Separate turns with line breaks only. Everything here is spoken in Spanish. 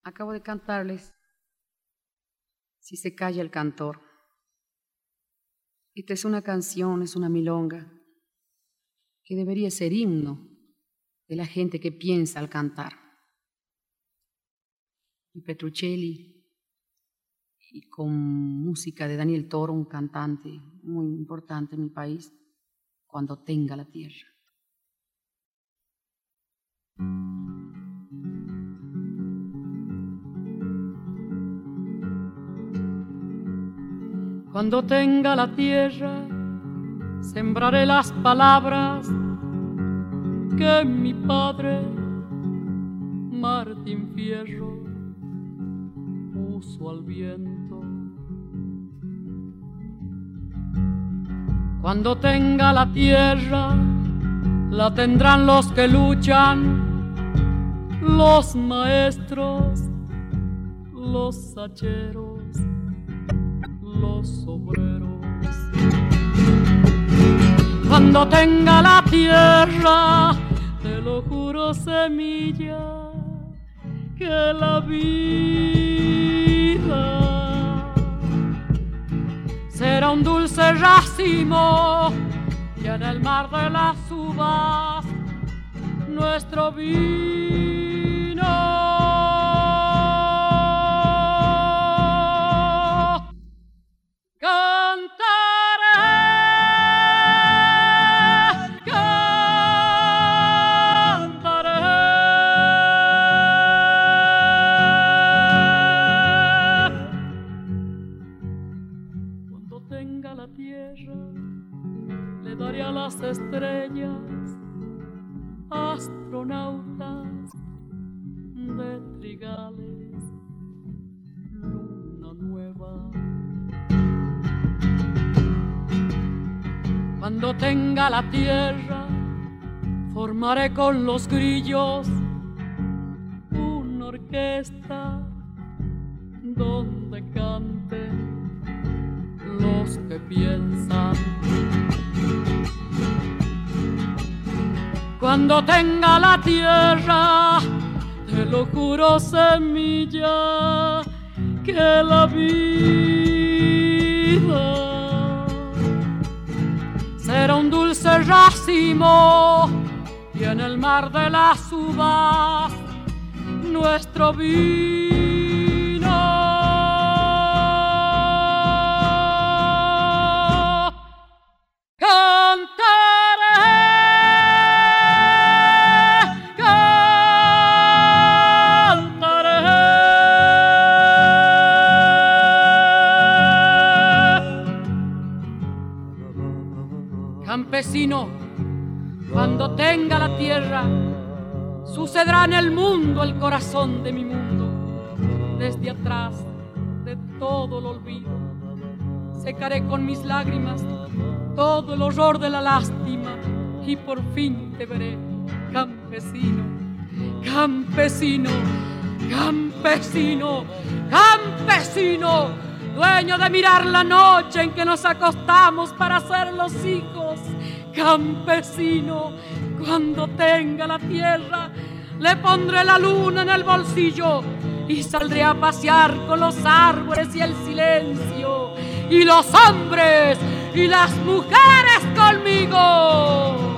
Acabo de cantarles Si se calla el cantor. Esta es una canción, es una milonga que debería ser himno de la gente que piensa al cantar. Y Petruccelli, y con música de Daniel Toro, un cantante muy importante en mi país, Cuando tenga la tierra. Cuando tenga la tierra, sembraré las palabras que mi padre, Martín Fierro, puso al viento. Cuando tenga la tierra, la tendrán los que luchan, los maestros, los hacheros, los obreros. Cuando tenga la tierra, te lo juro, semilla, que la vida será un dulce racimo y en el mar de las uvas nuestro vino. Estrellas, astronautas de trigales, luna nueva. Cuando tenga la tierra, formaré con los grillos una orquesta donde canten los que piensan. Cuando tenga la tierra, te lo juro, semilla, que la vida será un dulce racimo y en el mar de las uvas nuestro vino. Campesino, cuando tenga la tierra, sucederá en el mundo el corazón de mi mundo. Desde atrás de todo el olvido, secaré con mis lágrimas todo el horror de la lástima y por fin te veré, campesino, campesino, campesino, campesino, dueño de mirar la noche en que nos acostamos para ser los hijos. Campesino, cuando tenga la tierra, le pondré la luna en el bolsillo y saldré a pasear con los árboles y el silencio, y los hombres y las mujeres conmigo.